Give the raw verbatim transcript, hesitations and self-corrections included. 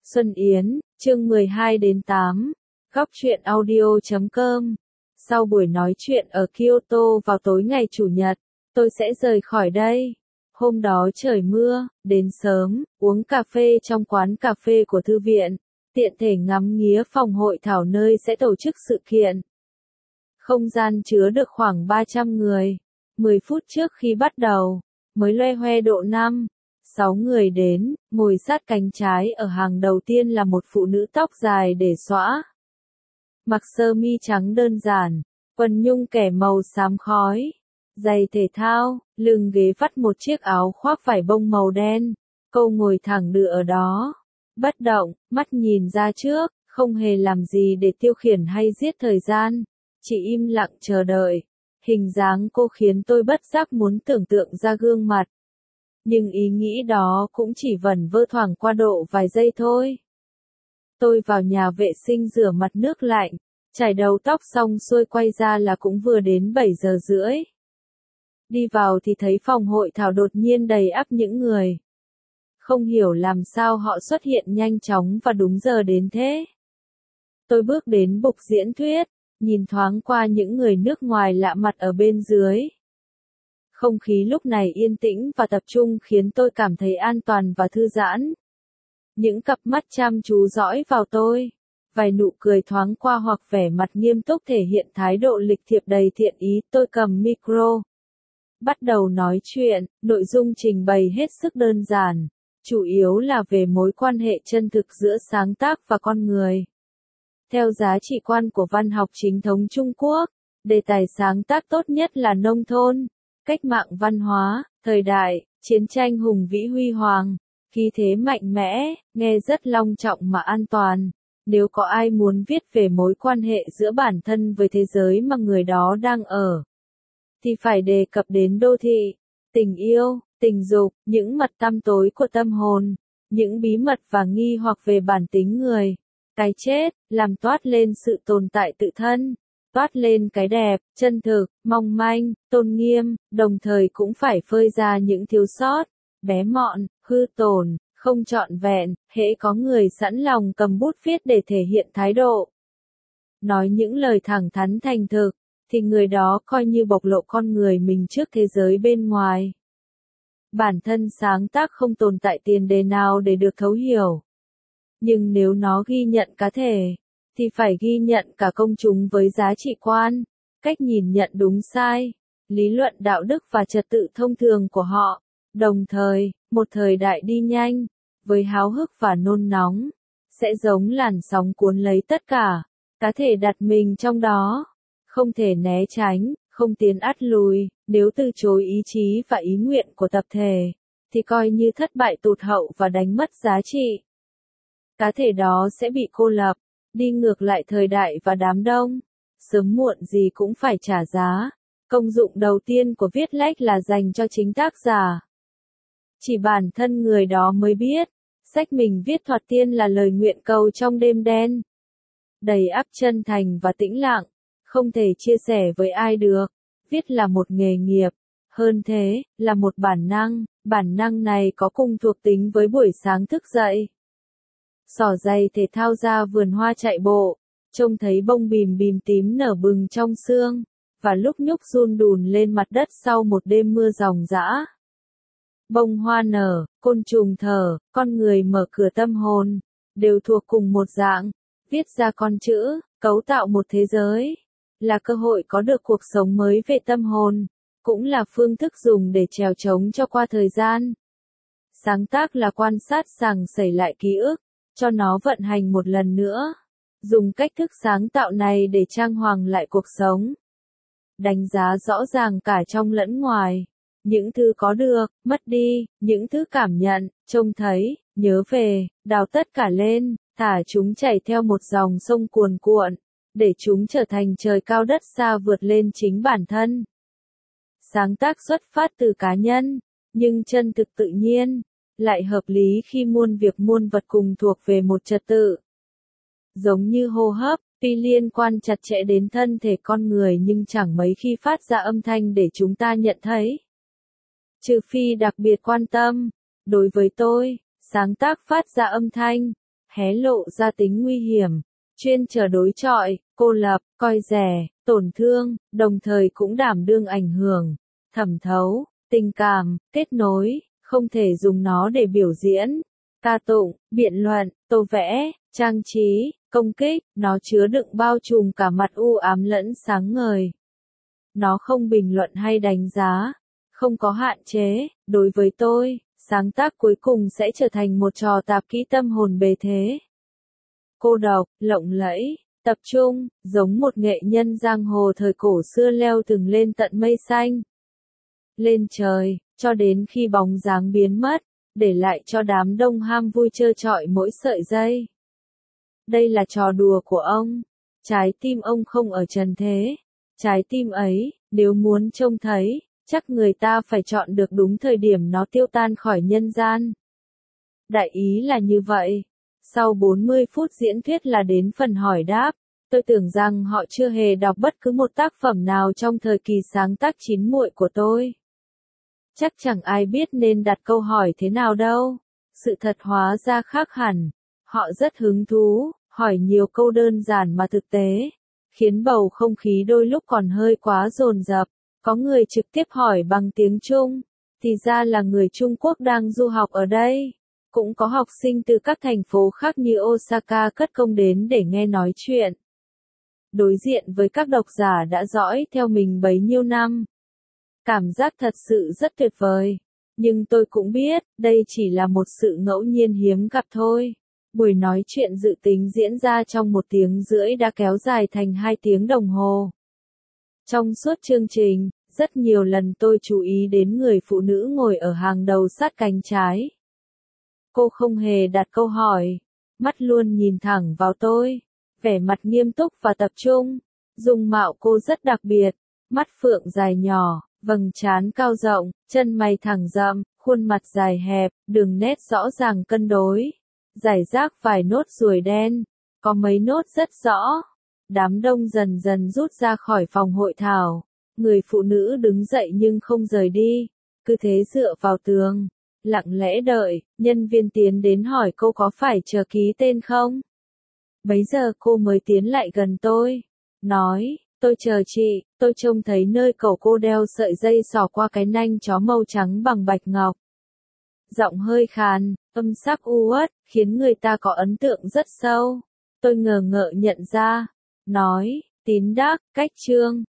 Xuân Yến, chương mười hai đến tám, góc truyện audio chấm com. Sau buổi nói chuyện ở Kyoto vào tối ngày Chủ nhật, tôi sẽ rời khỏi đây. Hôm đó trời mưa, đến sớm, uống cà phê trong quán cà phê của thư viện, tiện thể ngắm nghía phòng hội thảo nơi sẽ tổ chức sự kiện. Không gian chứa được khoảng ba trăm người. mười phút trước khi bắt đầu, mới loe hoe độ năm, sáu người đến, ngồi sát cánh trái ở hàng đầu tiên là một phụ nữ tóc dài để xõa. Mặc sơ mi trắng đơn giản, quần nhung kẻ màu xám khói, giày thể thao, lưng ghế vắt một chiếc áo khoác vải bông màu đen, cô ngồi thẳng đựa ở đó, bất động, mắt nhìn ra trước, không hề làm gì để tiêu khiển hay giết thời gian, chỉ im lặng chờ đợi. Hình dáng cô khiến tôi bất giác muốn tưởng tượng ra gương mặt. Nhưng ý nghĩ đó cũng chỉ vẩn vơ thoảng qua độ vài giây thôi. Tôi vào nhà vệ sinh rửa mặt nước lạnh, chải đầu tóc xong xuôi quay ra là cũng vừa đến bảy giờ rưỡi. Đi vào thì thấy phòng hội thảo đột nhiên đầy ắp những người. Không hiểu làm sao họ xuất hiện nhanh chóng và đúng giờ đến thế. Tôi bước đến bục diễn thuyết, nhìn thoáng qua những người nước ngoài lạ mặt ở bên dưới. Không khí lúc này yên tĩnh và tập trung khiến tôi cảm thấy an toàn và thư giãn. Những cặp mắt chăm chú dõi vào tôi, vài nụ cười thoáng qua hoặc vẻ mặt nghiêm túc thể hiện thái độ lịch thiệp đầy thiện ý. Tôi cầm micro, bắt đầu nói chuyện, nội dung trình bày hết sức đơn giản, chủ yếu là về mối quan hệ chân thực giữa sáng tác và con người. Theo giá trị quan của văn học chính thống Trung Quốc, đề tài sáng tác tốt nhất là nông thôn, cách mạng văn hóa, thời đại, chiến tranh hùng vĩ huy hoàng, khí thế mạnh mẽ, nghe rất long trọng mà an toàn. Nếu có ai muốn viết về mối quan hệ giữa bản thân với thế giới mà người đó đang ở, thì phải đề cập đến đô thị, tình yêu, tình dục, những mặt tăm tối của tâm hồn, những bí mật và nghi hoặc về bản tính người. Cái chết, làm toát lên sự tồn tại tự thân, toát lên cái đẹp, chân thực, mong manh, tôn nghiêm, đồng thời cũng phải phơi ra những thiếu sót, bé mọn, hư tổn, không trọn vẹn, hễ có người sẵn lòng cầm bút viết để thể hiện thái độ. Nói những lời thẳng thắn thành thực, thì người đó coi như bộc lộ con người mình trước thế giới bên ngoài. Bản thân sáng tác không tồn tại tiền đề nào để được thấu hiểu. Nhưng nếu nó ghi nhận cá thể, thì phải ghi nhận cả công chúng với giá trị quan, cách nhìn nhận đúng sai, lý luận đạo đức và trật tự thông thường của họ. Đồng thời, một thời đại đi nhanh, với háo hức và nôn nóng, sẽ giống làn sóng cuốn lấy tất cả, cá thể đặt mình trong đó, không thể né tránh, không tiến ắt lùi. Nếu từ chối ý chí và ý nguyện của tập thể, thì coi như thất bại tụt hậu và đánh mất giá trị. Cá thể đó sẽ bị cô lập, đi ngược lại thời đại và đám đông, sớm muộn gì cũng phải trả giá. Công dụng đầu tiên của viết lách là dành cho chính tác giả. Chỉ bản thân người đó mới biết, sách mình viết thoạt tiên là lời nguyện cầu trong đêm đen. Đầy ắp chân thành và tĩnh lặng, không thể chia sẻ với ai được. Viết là một nghề nghiệp, hơn thế, là một bản năng, bản năng này có cùng thuộc tính với buổi sáng thức dậy. Xỏ giày thể thao ra vườn hoa chạy bộ, trông thấy bông bìm bìm tím nở bừng trong sương, và lúc nhúc run đùn lên mặt đất sau một đêm mưa ròng rã. Bông hoa nở, côn trùng thở, con người mở cửa tâm hồn, đều thuộc cùng một dạng, viết ra con chữ, cấu tạo một thế giới, là cơ hội có được cuộc sống mới về tâm hồn, cũng là phương thức dùng để trèo trống cho qua thời gian. Sáng tác là quan sát sàng sẩy lại ký ức, cho nó vận hành một lần nữa, dùng cách thức sáng tạo này để trang hoàng lại cuộc sống. Đánh giá rõ ràng cả trong lẫn ngoài, những thứ có được, mất đi, những thứ cảm nhận, trông thấy, nhớ về, đào tất cả lên, thả chúng chảy theo một dòng sông cuồn cuộn, để chúng trở thành trời cao đất xa vượt lên chính bản thân. Sáng tác xuất phát từ cá nhân, nhưng chân thực tự nhiên, lại hợp lý khi muôn việc muôn vật cùng thuộc về một trật tự. Giống như hô hấp, tuy liên quan chặt chẽ đến thân thể con người nhưng chẳng mấy khi phát ra âm thanh để chúng ta nhận thấy. Trừ phi đặc biệt quan tâm, đối với tôi, sáng tác phát ra âm thanh, hé lộ ra tính nguy hiểm, chuyên chờ đối chọi, cô lập, coi rẻ, tổn thương, đồng thời cũng đảm đương ảnh hưởng, thẩm thấu, tình cảm, kết nối, không thể dùng nó để biểu diễn, ca tụng, biện luận, tô vẽ, trang trí, công kích, nó chứa đựng bao trùm cả mặt u ám lẫn sáng ngời. Nó không bình luận hay đánh giá, không có hạn chế, đối với tôi, sáng tác cuối cùng sẽ trở thành một trò tạp kỹ tâm hồn bề thế. Cô độc, lộng lẫy, tập trung, giống một nghệ nhân giang hồ thời cổ xưa leo từng lên tận mây xanh. Lên trời, cho đến khi bóng dáng biến mất, để lại cho đám đông ham vui trơ trọi mỗi sợi dây. Đây là trò đùa của ông. Trái tim ông không ở trần thế. Trái tim ấy, nếu muốn trông thấy, chắc người ta phải chọn được đúng thời điểm nó tiêu tan khỏi nhân gian. Đại ý là như vậy. Sau bốn mươi phút diễn thuyết là đến phần hỏi đáp. Tôi tưởng rằng họ chưa hề đọc bất cứ một tác phẩm nào trong thời kỳ sáng tác chín muồi của tôi. Chắc chẳng ai biết nên đặt câu hỏi thế nào đâu. Sự thật hóa ra khác hẳn. Họ rất hứng thú, hỏi nhiều câu đơn giản mà thực tế, khiến bầu không khí đôi lúc còn hơi quá dồn dập. Có người trực tiếp hỏi bằng tiếng Trung, thì ra là người Trung Quốc đang du học ở đây. Cũng có học sinh từ các thành phố khác như Osaka cất công đến để nghe nói chuyện. Đối diện với các độc giả đã dõi theo mình bấy nhiêu năm. Cảm giác thật sự rất tuyệt vời. Nhưng tôi cũng biết, đây chỉ là một sự ngẫu nhiên hiếm gặp thôi. Buổi nói chuyện dự tính diễn ra trong một tiếng rưỡi đã kéo dài thành hai tiếng đồng hồ. Trong suốt chương trình, rất nhiều lần tôi chú ý đến người phụ nữ ngồi ở hàng đầu sát cánh trái. Cô không hề đặt câu hỏi, mắt luôn nhìn thẳng vào tôi, vẻ mặt nghiêm túc và tập trung. Dung mạo cô rất đặc biệt, mắt phượng dài nhỏ, vầng trán cao rộng, chân mày thẳng rậm, khuôn mặt dài hẹp, đường nét rõ ràng cân đối. Giải rác vài nốt ruồi đen, có mấy nốt rất rõ. Đám đông dần dần rút ra khỏi phòng hội thảo. Người phụ nữ đứng dậy nhưng không rời đi, cứ thế dựa vào tường, lặng lẽ đợi. Nhân viên tiến đến hỏi cô có phải chờ ký tên không. Bấy giờ cô mới tiến lại gần tôi, nói, tôi chờ chị. Tôi trông thấy nơi cổ cô đeo sợi dây xỏ qua cái nanh chó màu trắng bằng bạch ngọc. Giọng hơi khàn, âm sắc u uất, khiến người ta có ấn tượng rất sâu. Tôi ngờ ngợ nhận ra, nói, Tín Đắc, Cách Trương.